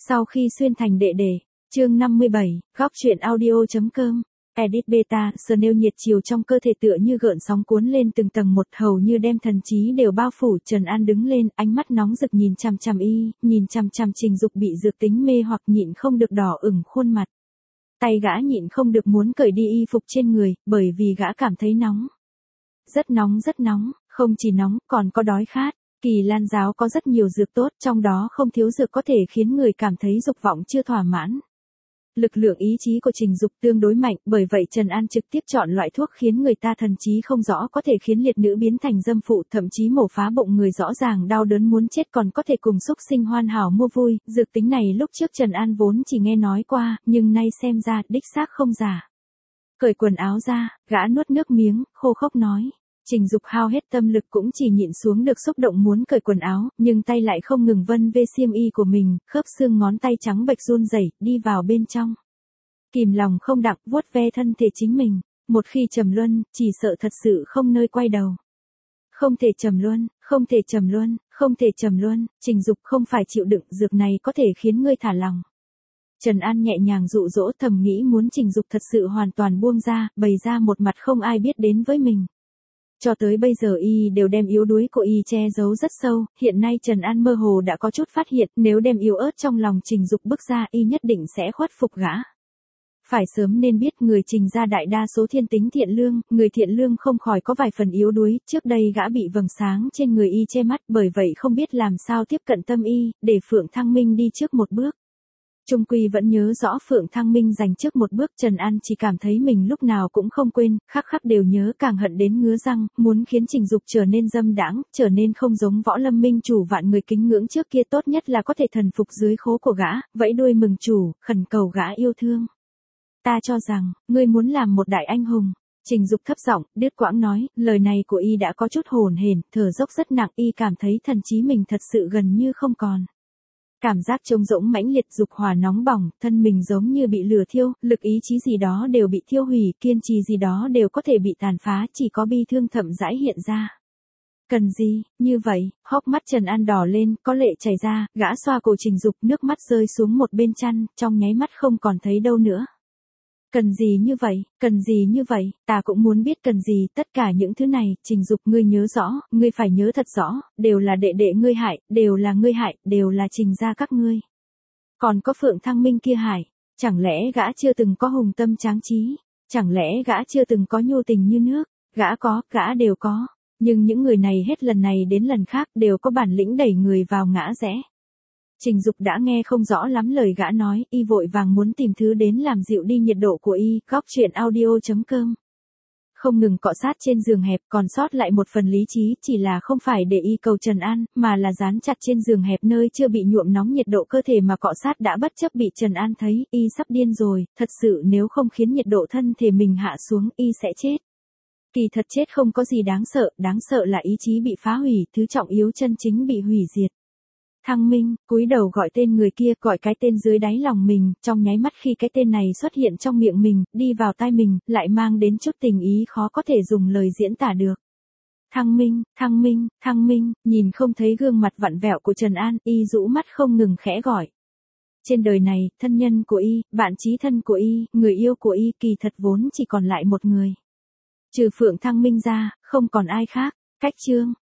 Sau khi xuyên thành đệ đệ, chương 57, góc truyện audio.com. Edit beta, nêu nhiệt chiều trong cơ thể tựa như gợn sóng cuốn lên từng tầng một, hầu như đem thần trí đều bao phủ. Trần An đứng lên, ánh mắt nóng rực nhìn chằm chằm y, nhìn chằm chằm Trình Dục bị dược tính mê hoặc nhịn không được đỏ ửng khuôn mặt. Tay gã nhịn không được muốn cởi đi y phục trên người, bởi vì gã cảm thấy nóng. Rất nóng, không chỉ nóng, còn có đói khát. Kỳ Lan giáo có rất nhiều dược tốt, trong đó không thiếu dược có thể khiến người cảm thấy dục vọng chưa thỏa mãn. Lực lượng ý chí của Trình Dục tương đối mạnh, bởi vậy Trần An trực tiếp chọn loại thuốc khiến người ta thần trí không rõ, có thể khiến liệt nữ biến thành dâm phụ, thậm chí mổ phá bụng người rõ ràng đau đớn muốn chết, còn có thể cùng xúc sinh hoàn hảo mua vui. Dược tính này lúc trước Trần An vốn chỉ nghe nói qua, nhưng nay xem ra đích xác không giả. Cởi quần áo ra, gã nuốt nước miếng, khô khốc nói. Trình Dục hao hết tâm lực cũng chỉ nhịn xuống được xúc động muốn cởi quần áo, nhưng tay lại không ngừng vân vê xiêm y của mình, khớp xương ngón tay trắng bệch run rẩy, đi vào bên trong. Kìm lòng không đặng vuốt ve thân thể chính mình, một khi trầm luân, chỉ sợ thật sự không nơi quay đầu. Không thể trầm luân, Trình Dục không phải chịu đựng, dược này có thể khiến ngươi thả lòng. Trần An nhẹ nhàng dụ dỗ, thầm nghĩ muốn Trình Dục thật sự hoàn toàn buông ra, bày ra một mặt không ai biết đến với mình. Cho tới bây giờ y đều đem yếu đuối của y che giấu rất sâu, hiện nay Trần An mơ hồ đã có chút phát hiện, nếu đem yếu ớt trong lòng Trình Dục bức ra y nhất định sẽ khuất phục gã. Phải sớm nên biết người Trình gia đại đa số thiên tính thiện lương, người thiện lương không khỏi có vài phần yếu đuối, trước đây gã bị vầng sáng trên người y che mắt, bởi vậy không biết làm sao tiếp cận tâm y, để Phượng Thăng Minh đi trước một bước. Trung quy vẫn nhớ rõ Phượng Thăng Minh giành trước một bước, Trần An chỉ cảm thấy mình lúc nào cũng không quên, khắc khắc đều nhớ, càng hận đến ngứa răng, muốn khiến Trình Dục trở nên dâm đãng, trở nên không giống Võ Lâm minh chủ vạn người kính ngưỡng trước kia, tốt nhất là có thể thần phục dưới khố của gã, vẫy đuôi mừng chủ, khẩn cầu gã yêu thương. Ta cho rằng, ngươi muốn làm một đại anh hùng. Trình Dục thấp giọng, đứt quãng nói, lời này của y đã có chút hồn hển, thở dốc rất nặng, y cảm thấy thần trí mình thật sự gần như không còn. Cảm giác trống rỗng mãnh liệt, dục hỏa nóng bỏng, thân mình giống như bị lửa thiêu, lực ý chí gì đó đều bị thiêu hủy, kiên trì gì đó đều có thể bị tàn phá, chỉ có bi thương thậm rãi hiện ra. Cần gì, như vậy, hốc mắt Trần An đỏ lên, có lệ chảy ra, gã xoa cổ Trình Dục, nước mắt rơi xuống một bên chăn, trong nháy mắt không còn thấy đâu nữa. Cần gì như vậy, ta cũng muốn biết cần gì, tất cả những thứ này, Trình Dục ngươi nhớ rõ, ngươi phải nhớ thật rõ, đều là đệ đệ ngươi hại, đều là ngươi hại, đều là Trình gia các ngươi. Còn có Phượng Thăng Minh kia hại, chẳng lẽ gã chưa từng có hùng tâm tráng trí, chẳng lẽ gã chưa từng có nhu tình như nước, gã đều có, nhưng những người này hết lần này đến lần khác đều có bản lĩnh đẩy người vào ngã rẽ. Trình Dục đã nghe không rõ lắm lời gã nói, y vội vàng muốn tìm thứ đến làm dịu đi nhiệt độ của y, góc truyện audio.com. Không ngừng cọ sát trên giường hẹp, còn sót lại một phần lý trí, chỉ là không phải để y cầu Trần An, mà là dán chặt trên giường hẹp nơi chưa bị nhuộm nóng nhiệt độ cơ thể mà cọ sát đã bất chấp bị Trần An thấy, y sắp điên rồi, thật sự nếu không khiến nhiệt độ thân thể mình hạ xuống, y sẽ chết. Kỳ thật chết không có gì đáng sợ là ý chí bị phá hủy, thứ trọng yếu chân chính bị hủy diệt. Thăng Minh, cúi đầu gọi tên người kia, gọi cái tên dưới đáy lòng mình, trong nháy mắt khi cái tên này xuất hiện trong miệng mình, đi vào tai mình, lại mang đến chút tình ý khó có thể dùng lời diễn tả được. Thăng Minh, nhìn không thấy gương mặt vặn vẹo của Trần An, y rũ mắt không ngừng khẽ gọi. Trên đời này, thân nhân của y, bạn chí thân của y, người yêu của y, kỳ thật vốn chỉ còn lại một người. Trừ Phượng Thăng Minh ra, không còn ai khác. Cách chương.